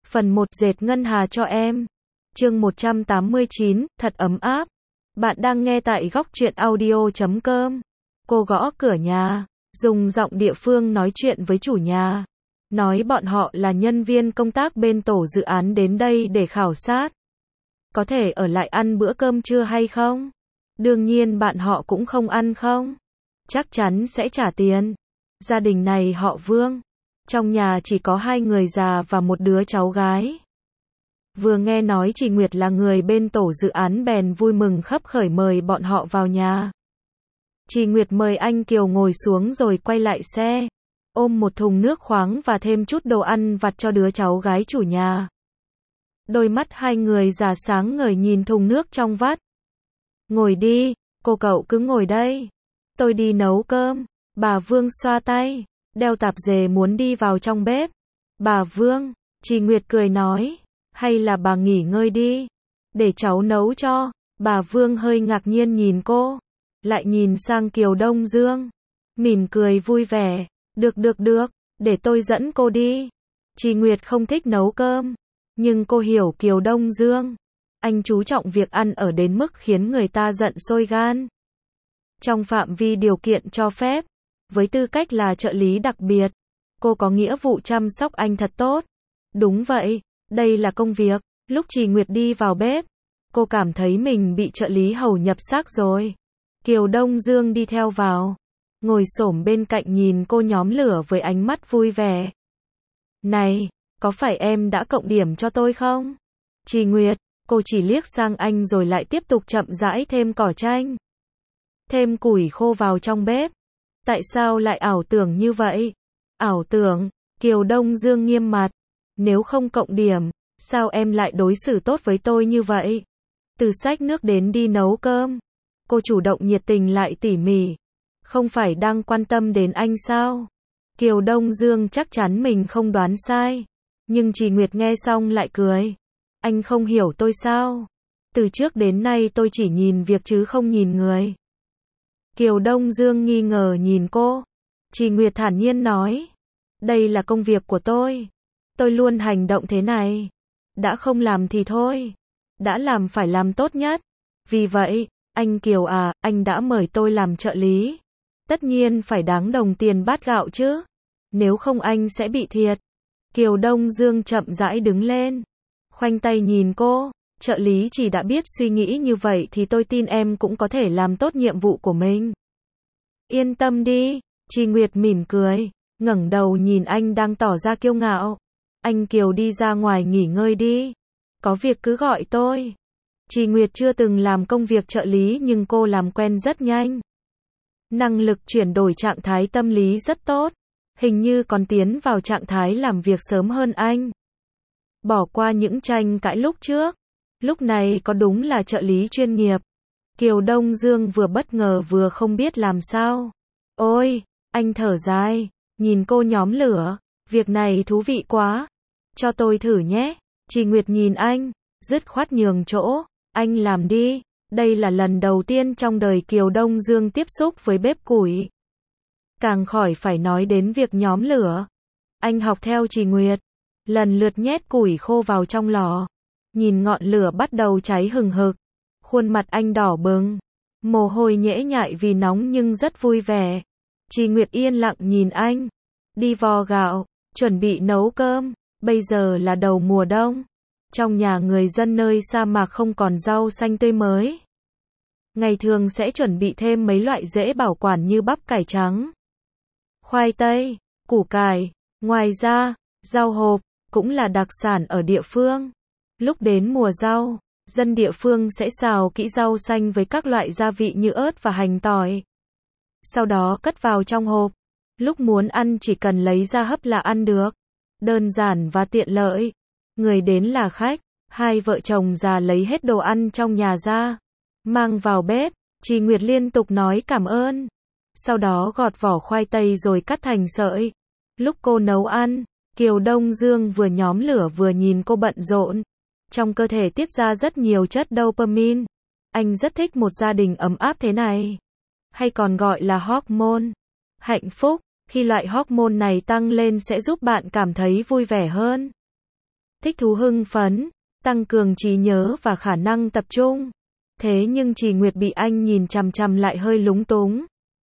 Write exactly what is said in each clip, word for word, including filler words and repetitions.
Phần một dệt ngân hà cho em. Chương một trăm tám mươi chín, thật ấm áp. Bạn đang nghe tại góc truyện audio chấm com. Cô gõ cửa nhà, dùng giọng địa phương nói chuyện với chủ nhà. Nói bọn họ là nhân viên công tác bên tổ dự án đến đây để khảo sát. Có thể ở lại ăn bữa cơm trưa hay không? Đương nhiên bạn họ cũng không ăn không? Chắc chắn sẽ trả tiền. Gia đình này họ Vương. Trong nhà chỉ có hai người già và một đứa cháu gái. Vừa nghe nói chị Nguyệt là người bên tổ dự án bèn vui mừng khấp khởi mời bọn họ vào nhà. Chị Nguyệt mời anh Kiều ngồi xuống rồi quay lại xe, ôm một thùng nước khoáng và thêm chút đồ ăn vặt cho đứa cháu gái chủ nhà. Đôi mắt hai người già sáng ngời nhìn thùng nước trong vắt. Ngồi đi, cô cậu cứ ngồi đây. Tôi đi nấu cơm. Bà Vương xoa tay, đeo tạp dề muốn đi vào trong bếp. Bà Vương, chị Nguyệt cười nói, hay là bà nghỉ ngơi đi, để cháu nấu cho. Bà Vương hơi ngạc nhiên nhìn cô, lại nhìn sang Kiều Đông Dương, mỉm cười vui vẻ, được được được, để tôi dẫn cô đi. Chị Nguyệt không thích nấu cơm, nhưng cô hiểu Kiều Đông Dương. Anh chú trọng việc ăn ở đến mức khiến người ta giận sôi gan. Trong phạm vi điều kiện cho phép, với tư cách là trợ lý đặc biệt, cô có nghĩa vụ chăm sóc anh thật tốt. Đúng vậy, đây là công việc. Lúc chị Nguyệt đi vào bếp, cô cảm thấy mình bị trợ lý hầu nhập xác rồi. Kiều Đông Dương đi theo vào, ngồi xổm bên cạnh nhìn cô nhóm lửa với ánh mắt vui vẻ. Này, có phải em đã cộng điểm cho tôi không? Chị Nguyệt, cô chỉ liếc sang anh rồi lại tiếp tục chậm rãi thêm cỏ chanh, thêm củi khô vào trong bếp. Tại sao lại ảo tưởng như vậy? Ảo tưởng? Kiều Đông Dương nghiêm mặt. Nếu không cộng điểm, sao em lại đối xử tốt với tôi như vậy? Từ xách nước đến đi nấu cơm, cô chủ động nhiệt tình lại tỉ mỉ. Không phải đang quan tâm đến anh sao? Kiều Đông Dương chắc chắn mình không đoán sai. Nhưng chị Nguyệt nghe xong lại cười. Anh không hiểu tôi sao? Từ trước đến nay tôi chỉ nhìn việc chứ không nhìn người. Kiều Đông Dương nghi ngờ nhìn cô. Chị Nguyệt thản nhiên nói. Đây là công việc của tôi. Tôi luôn hành động thế này. Đã không làm thì thôi. Đã làm phải làm tốt nhất. Vì vậy, anh Kiều à, anh đã mời tôi làm trợ lý. Tất nhiên phải đáng đồng tiền bát gạo chứ. Nếu không anh sẽ bị thiệt. Kiều Đông Dương chậm rãi đứng lên, khoanh tay nhìn cô. Trợ lý chỉ đã biết suy nghĩ như vậy thì tôi tin em cũng có thể làm tốt nhiệm vụ của mình. Yên tâm đi, chị Nguyệt mỉm cười, ngẩng đầu nhìn anh đang tỏ ra kiêu ngạo. Anh Kiều đi ra ngoài nghỉ ngơi đi. Có việc cứ gọi tôi. Chị Nguyệt chưa từng làm công việc trợ lý nhưng cô làm quen rất nhanh. Năng lực chuyển đổi trạng thái tâm lý rất tốt. Hình như còn tiến vào trạng thái làm việc sớm hơn anh. Bỏ qua những tranh cãi lúc trước. Lúc này có đúng là trợ lý chuyên nghiệp. Kiều Đông Dương vừa bất ngờ vừa không biết làm sao. Ôi, anh thở dài, nhìn cô nhóm lửa. Việc này thú vị quá. Cho tôi thử nhé. Chị Nguyệt nhìn anh, dứt khoát nhường chỗ. Anh làm đi. Đây là lần đầu tiên trong đời Kiều Đông Dương tiếp xúc với bếp củi. Càng khỏi phải nói đến việc nhóm lửa. Anh học theo chị Nguyệt, lần lượt nhét củi khô vào trong lò. Nhìn ngọn lửa bắt đầu cháy hừng hực. Khuôn mặt anh đỏ bừng. Mồ hôi nhễ nhại vì nóng nhưng rất vui vẻ. Chị Nguyệt yên lặng nhìn anh. Đi vo gạo, chuẩn bị nấu cơm. Bây giờ là đầu mùa đông. Trong nhà người dân nơi sa mạc không còn rau xanh tươi mới. Ngày thường sẽ chuẩn bị thêm mấy loại dễ bảo quản như bắp cải trắng, khoai tây, củ cải. Ngoài ra, rau hộp cũng là đặc sản ở địa phương. Lúc đến mùa rau, dân địa phương sẽ xào kỹ rau xanh với các loại gia vị như ớt và hành tỏi. Sau đó cất vào trong hộp. Lúc muốn ăn chỉ cần lấy ra hấp là ăn được. Đơn giản và tiện lợi. Người đến là khách. Hai vợ chồng già lấy hết đồ ăn trong nhà ra, mang vào bếp. Chị Nguyệt liên tục nói cảm ơn. Sau đó gọt vỏ khoai tây rồi cắt thành sợi. Lúc cô nấu ăn, Kiều Đông Dương vừa nhóm lửa vừa nhìn cô bận rộn. Trong cơ thể tiết ra rất nhiều chất dopamine. Anh rất thích một gia đình ấm áp thế này. Hay còn gọi là hormone hạnh phúc. Khi loại hormone này tăng lên sẽ giúp bạn cảm thấy vui vẻ hơn. thích thú hưng phấn, tăng cường trí nhớ và khả năng tập trung. Thế nhưng Trì Nguyệt bị anh nhìn chằm chằm lại hơi lúng túng.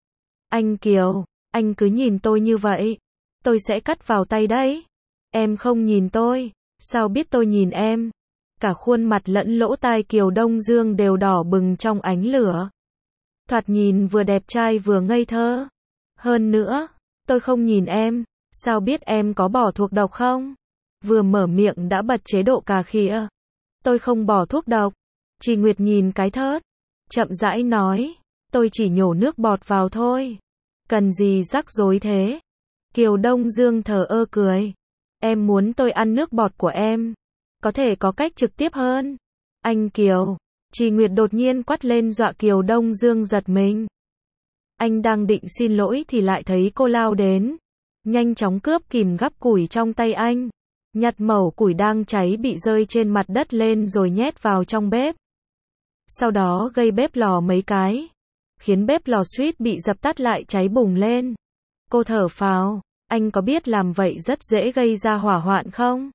Anh Kiều, anh cứ nhìn tôi như vậy, tôi sẽ cắt vào tay đấy. Em không nhìn tôi, sao biết tôi nhìn em? Cả khuôn mặt lẫn lỗ tai Kiều Đông Dương đều đỏ bừng trong ánh lửa. Thoạt nhìn vừa đẹp trai vừa ngây thơ. Hơn nữa, tôi không nhìn em, sao biết em có bỏ thuốc độc không? Vừa mở miệng đã bật chế độ cà khịa. Tôi không bỏ thuốc độc. Trì Nguyệt nhìn cái thớt, chậm rãi nói, tôi chỉ nhổ nước bọt vào thôi. Cần gì rắc rối thế? Kiều Đông Dương thờ ơ cười. Em muốn tôi ăn nước bọt của em, có thể có cách trực tiếp hơn. Anh Kiều, Trì Nguyệt đột nhiên quát lên dọa Kiều Đông Dương giật mình. Anh đang định xin lỗi thì lại thấy cô lao đến, nhanh chóng cướp kìm gắp củi trong tay anh, nhặt mẩu củi đang cháy bị rơi trên mặt đất lên rồi nhét vào trong bếp. Sau đó gây bếp lò mấy cái, khiến bếp lò suýt bị dập tắt lại cháy bùng lên. Cô thở phào, anh có biết làm vậy rất dễ gây ra hỏa hoạn không?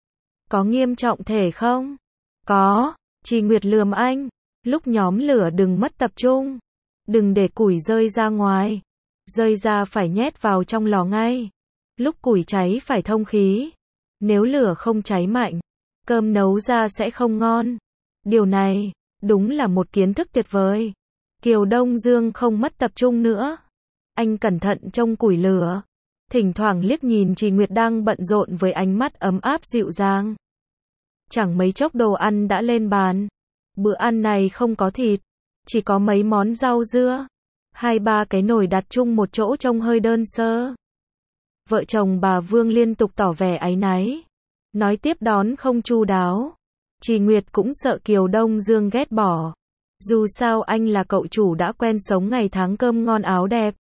Có nghiêm trọng thể không? Có, Trì Nguyệt lườm anh, lúc nhóm lửa đừng mất tập trung, đừng để củi rơi ra ngoài, rơi ra phải nhét vào trong lò ngay. Lúc củi cháy phải thông khí, nếu lửa không cháy mạnh, cơm nấu ra sẽ không ngon. Điều này, đúng là một kiến thức tuyệt vời. Kiều Đông Dương không mất tập trung nữa. Anh cẩn thận trông củi lửa, thỉnh thoảng liếc nhìn Trì Nguyệt đang bận rộn với ánh mắt ấm áp dịu dàng. Chẳng mấy chốc đồ ăn đã lên bàn. Bữa ăn này không có thịt, chỉ có mấy món rau dưa. Hai ba cái nồi đặt chung một chỗ trông hơi đơn sơ. Vợ chồng bà Vương liên tục tỏ vẻ áy náy, nói tiếp đón không chu đáo. Trì Nguyệt cũng sợ Kiều Đông Dương ghét bỏ. Dù sao anh là cậu chủ đã quen sống ngày tháng cơm ngon áo đẹp.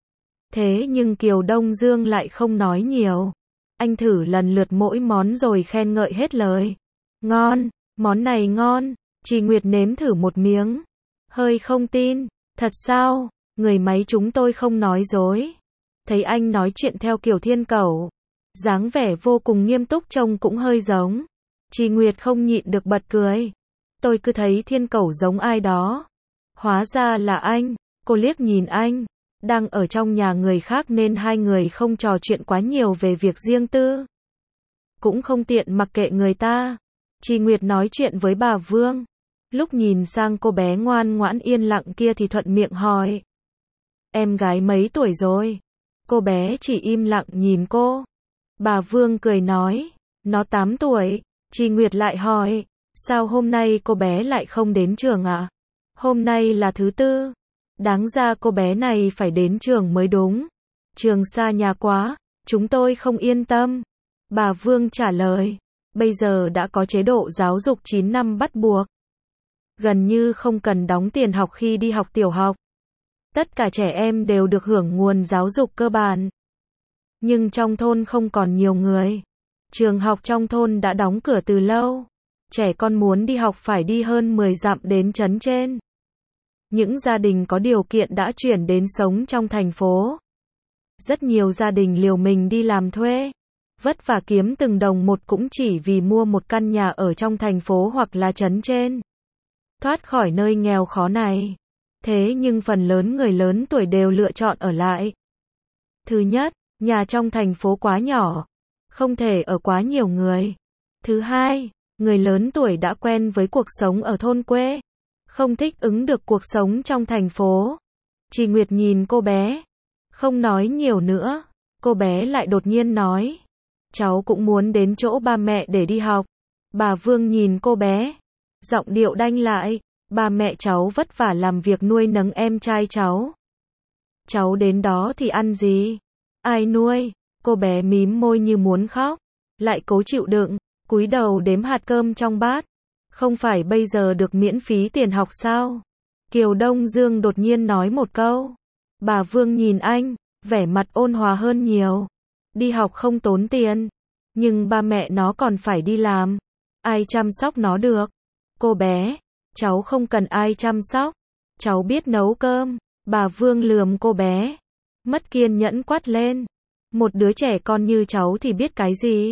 Thế nhưng Kiều Đông Dương lại không nói nhiều. Anh thử lần lượt mỗi món rồi khen ngợi hết lời. Ngon, món này ngon. Trì Nguyệt nếm thử một miếng, hơi không tin. Thật sao? Người máy chúng tôi không nói dối. Thấy anh nói chuyện theo kiểu thiên cẩu, dáng vẻ vô cùng nghiêm túc trông cũng hơi giống. Trì Nguyệt không nhịn được bật cười. Tôi cứ thấy thiên cẩu giống ai đó. Hóa ra là anh. Cô liếc nhìn anh, đang ở trong nhà người khác nên hai người không trò chuyện quá nhiều về việc riêng tư. Cũng không tiện mặc kệ người ta. Trì Nguyệt nói chuyện với bà Vương. Lúc nhìn sang cô bé ngoan ngoãn yên lặng kia thì thuận miệng hỏi. Em gái mấy tuổi rồi? Cô bé chỉ im lặng nhìn cô. Bà Vương cười nói, nó tám tuổi. Trì Nguyệt lại hỏi, sao hôm nay cô bé lại không đến trường ạ? À? Hôm nay là thứ tư. Đáng ra cô bé này phải đến trường mới đúng. Trường xa nhà quá, chúng tôi không yên tâm. Bà Vương trả lời, bây giờ đã có chế độ giáo dục chín năm bắt buộc. Gần như không cần đóng tiền học khi đi học tiểu học. Tất cả trẻ em đều được hưởng nguồn giáo dục cơ bản. Nhưng trong thôn không còn nhiều người. Trường học trong thôn đã đóng cửa từ lâu. Trẻ con muốn đi học phải đi hơn mười dặm đến trấn trên. Những gia đình có điều kiện đã chuyển đến sống trong thành phố. Rất nhiều gia đình liều mình đi làm thuê, vất vả kiếm từng đồng một cũng chỉ vì mua một căn nhà ở trong thành phố hoặc là trấn trên. Thoát khỏi nơi nghèo khó này. Thế nhưng phần lớn người lớn tuổi đều lựa chọn ở lại. Thứ nhất, nhà trong thành phố quá nhỏ, không thể ở quá nhiều người. Thứ hai, người lớn tuổi đã quen với cuộc sống ở thôn quê, không thích ứng được cuộc sống trong thành phố. Trì Nguyệt nhìn cô bé, không nói nhiều nữa. Cô bé lại đột nhiên nói, cháu cũng muốn đến chỗ ba mẹ để đi học. Bà Vương nhìn cô bé, giọng điệu đanh lại, ba mẹ cháu vất vả làm việc nuôi nấng em trai cháu. Cháu đến đó thì ăn gì? Ai nuôi? Cô bé mím môi như muốn khóc, lại cố chịu đựng, cúi đầu đếm hạt cơm trong bát. Không phải bây giờ được miễn phí tiền học sao? Kiều Đông Dương đột nhiên nói một câu. Bà Vương nhìn anh, vẻ mặt ôn hòa hơn nhiều. Đi học không tốn tiền, nhưng ba mẹ nó còn phải đi làm. Ai chăm sóc nó được? Cô bé, cháu không cần ai chăm sóc. Cháu biết nấu cơm. Bà Vương lườm cô bé, mất kiên nhẫn quát lên. Một đứa trẻ con như cháu thì biết cái gì?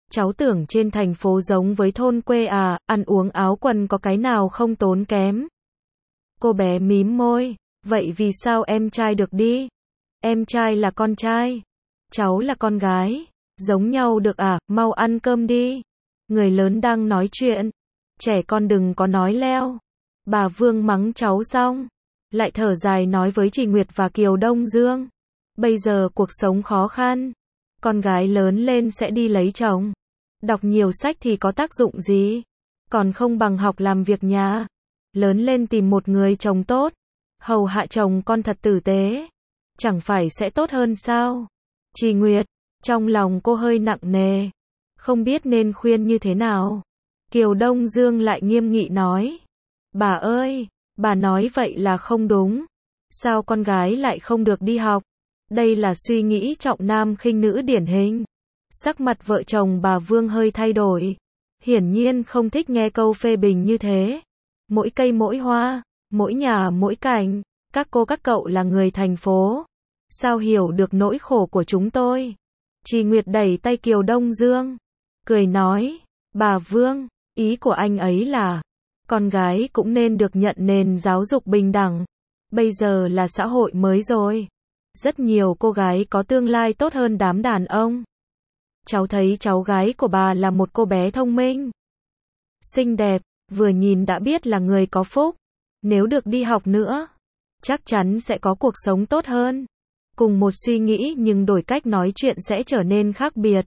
Cháu tưởng trên thành phố giống với thôn quê à, ăn uống áo quần có cái nào không tốn kém. Cô bé mím môi, vậy vì sao em trai được đi? Em trai là con trai, cháu là con gái, giống nhau được à, mau ăn cơm đi. Người lớn đang nói chuyện, trẻ con đừng có nói leo. Bà Vương mắng cháu xong, lại thở dài nói với chị Nguyệt và Kiều Đông Dương. Bây giờ cuộc sống khó khăn, con gái lớn lên sẽ đi lấy chồng. Đọc nhiều sách thì có tác dụng gì? Còn không bằng học làm việc nhà. Lớn lên tìm một người chồng tốt, hầu hạ chồng con thật tử tế. Chẳng phải sẽ tốt hơn sao? Chị Nguyệt, trong lòng cô hơi nặng nề, không biết nên khuyên như thế nào. Kiều Đông Dương lại nghiêm nghị nói. Bà ơi, bà nói vậy là không đúng. Sao con gái lại không được đi học? Đây là suy nghĩ trọng nam khinh nữ điển hình. Sắc mặt vợ chồng bà Vương hơi thay đổi. Hiển nhiên không thích nghe câu phê bình như thế. Mỗi cây mỗi hoa, mỗi nhà mỗi cảnh. Các cô các cậu là người thành phố, sao hiểu được nỗi khổ của chúng tôi? Chị Nguyệt đẩy tay Kiều Đông Dương, cười nói, bà Vương, ý của anh ấy là, con gái cũng nên được nhận nền giáo dục bình đẳng. Bây giờ là xã hội mới rồi. Rất nhiều cô gái có tương lai tốt hơn đám đàn ông. Cháu thấy cháu gái của bà là một cô bé thông minh, xinh đẹp, vừa nhìn đã biết là người có phúc. Nếu được đi học nữa, chắc chắn sẽ có cuộc sống tốt hơn. Cùng một suy nghĩ nhưng đổi cách nói chuyện sẽ trở nên khác biệt.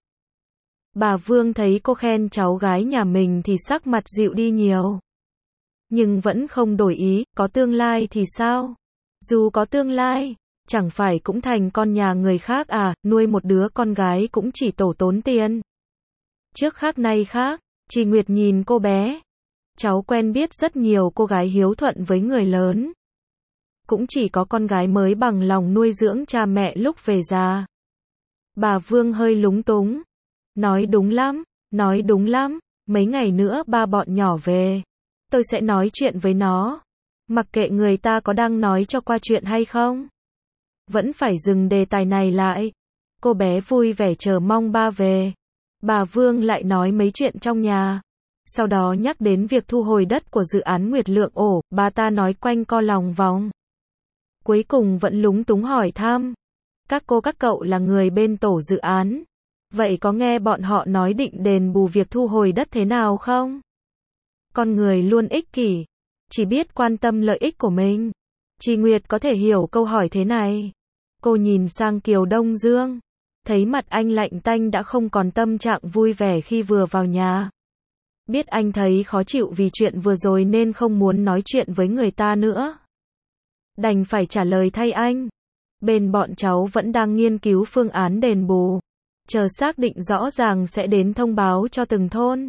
Bà Vương thấy cô khen cháu gái nhà mình thì sắc mặt dịu đi nhiều. Nhưng vẫn không đổi ý, có tương lai thì sao? Dù có tương lai, chẳng phải cũng thành con nhà người khác à, nuôi một đứa con gái cũng chỉ tổ tốn tiền. Trước khác nay khác, chị Nguyệt nhìn cô bé. Cháu quen biết rất nhiều cô gái hiếu thuận với người lớn. Cũng chỉ có con gái mới bằng lòng nuôi dưỡng cha mẹ lúc về già. Bà Vương hơi lúng túng. Nói đúng lắm, nói đúng lắm, mấy ngày nữa ba bọn nhỏ về. Tôi sẽ nói chuyện với nó. Mặc kệ người ta có đang nói cho qua chuyện hay không. Vẫn phải dừng đề tài này lại. Cô bé vui vẻ chờ mong ba về. Bà Vương lại nói mấy chuyện trong nhà. Sau đó nhắc đến việc thu hồi đất của dự án Nguyệt Lượng ổ, bà ta nói quanh co lòng vòng. Cuối cùng vẫn lúng túng hỏi thăm. Các cô các cậu là người bên tổ dự án. Vậy có nghe bọn họ nói định đền bù việc thu hồi đất thế nào không? Con người luôn ích kỷ, chỉ biết quan tâm lợi ích của mình. Chị Nguyệt có thể hiểu câu hỏi thế này. Cô nhìn sang Kiều Đông Dương, thấy mặt anh lạnh tanh đã không còn tâm trạng vui vẻ khi vừa vào nhà. Biết anh thấy khó chịu vì chuyện vừa rồi nên không muốn nói chuyện với người ta nữa. Đành phải trả lời thay anh. Bên bọn cháu vẫn đang nghiên cứu phương án đền bù. Chờ xác định rõ ràng sẽ đến thông báo cho từng thôn.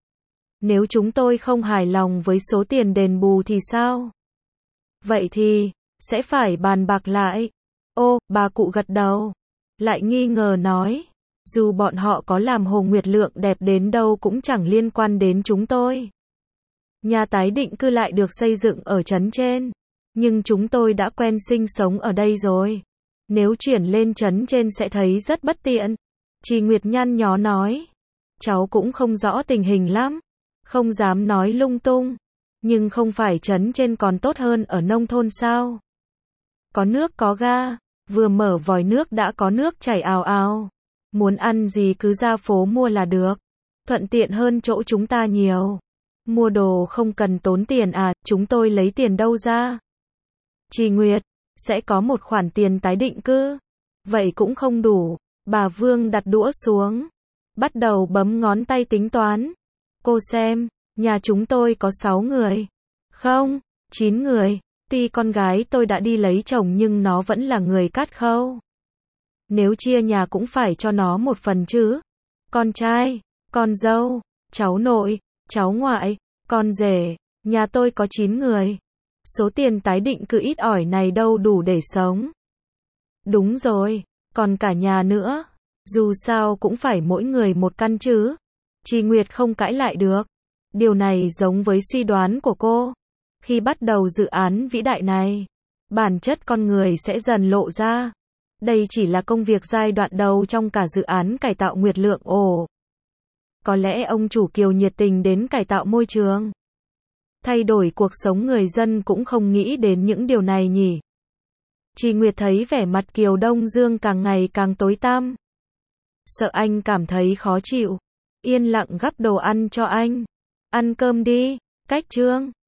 Nếu chúng tôi không hài lòng với số tiền đền bù thì sao? Vậy thì, sẽ phải bàn bạc lại. Ô, bà cụ gật đầu. Lại nghi ngờ nói. Dù bọn họ có làm Hồ Nguyệt Lượng đẹp đến đâu cũng chẳng liên quan đến chúng tôi. Nhà tái định cư lại được xây dựng ở trấn trên. Nhưng chúng tôi đã quen sinh sống ở đây rồi. Nếu chuyển lên trấn trên sẽ thấy rất bất tiện. Chị Nguyệt nhăn nhó nói. Cháu cũng không rõ tình hình lắm. Không dám nói lung tung. Nhưng không phải trấn trên còn tốt hơn ở nông thôn sao? Có nước có ga. Vừa mở vòi nước đã có nước chảy ào ào. Muốn ăn gì cứ ra phố mua là được. Thuận tiện hơn chỗ chúng ta nhiều. Mua đồ không cần tốn tiền à, chúng tôi lấy tiền đâu ra? Chị Nguyệt, sẽ có một khoản tiền tái định cư. Vậy cũng không đủ. Bà Vương đặt đũa xuống. Bắt đầu bấm ngón tay tính toán. Cô xem, nhà chúng tôi có sáu người. Không, chín người. Tuy con gái tôi đã đi lấy chồng nhưng nó vẫn là người cát khâu. Nếu chia nhà cũng phải cho nó một phần chứ. Con trai, con dâu, cháu nội, cháu ngoại, con rể, nhà tôi có chín người. Số tiền tái định cư ít ỏi này đâu đủ để sống. Đúng rồi, còn cả nhà nữa. Dù sao cũng phải mỗi người một căn chứ. Chị Nguyệt không cãi lại được. Điều này giống với suy đoán của cô. Khi bắt đầu dự án vĩ đại này, bản chất con người sẽ dần lộ ra. Đây chỉ là công việc giai đoạn đầu trong cả dự án cải tạo Nguyệt Lượng ổ. Có lẽ ông chủ Kiều nhiệt tình đến cải tạo môi trường, thay đổi cuộc sống người dân cũng không nghĩ đến những điều này nhỉ. Chị Nguyệt thấy vẻ mặt Kiều Đông Dương càng ngày càng tối tăm. Sợ anh cảm thấy khó chịu. Yên lặng gắp đồ ăn cho anh. Ăn cơm đi. Cách Trương.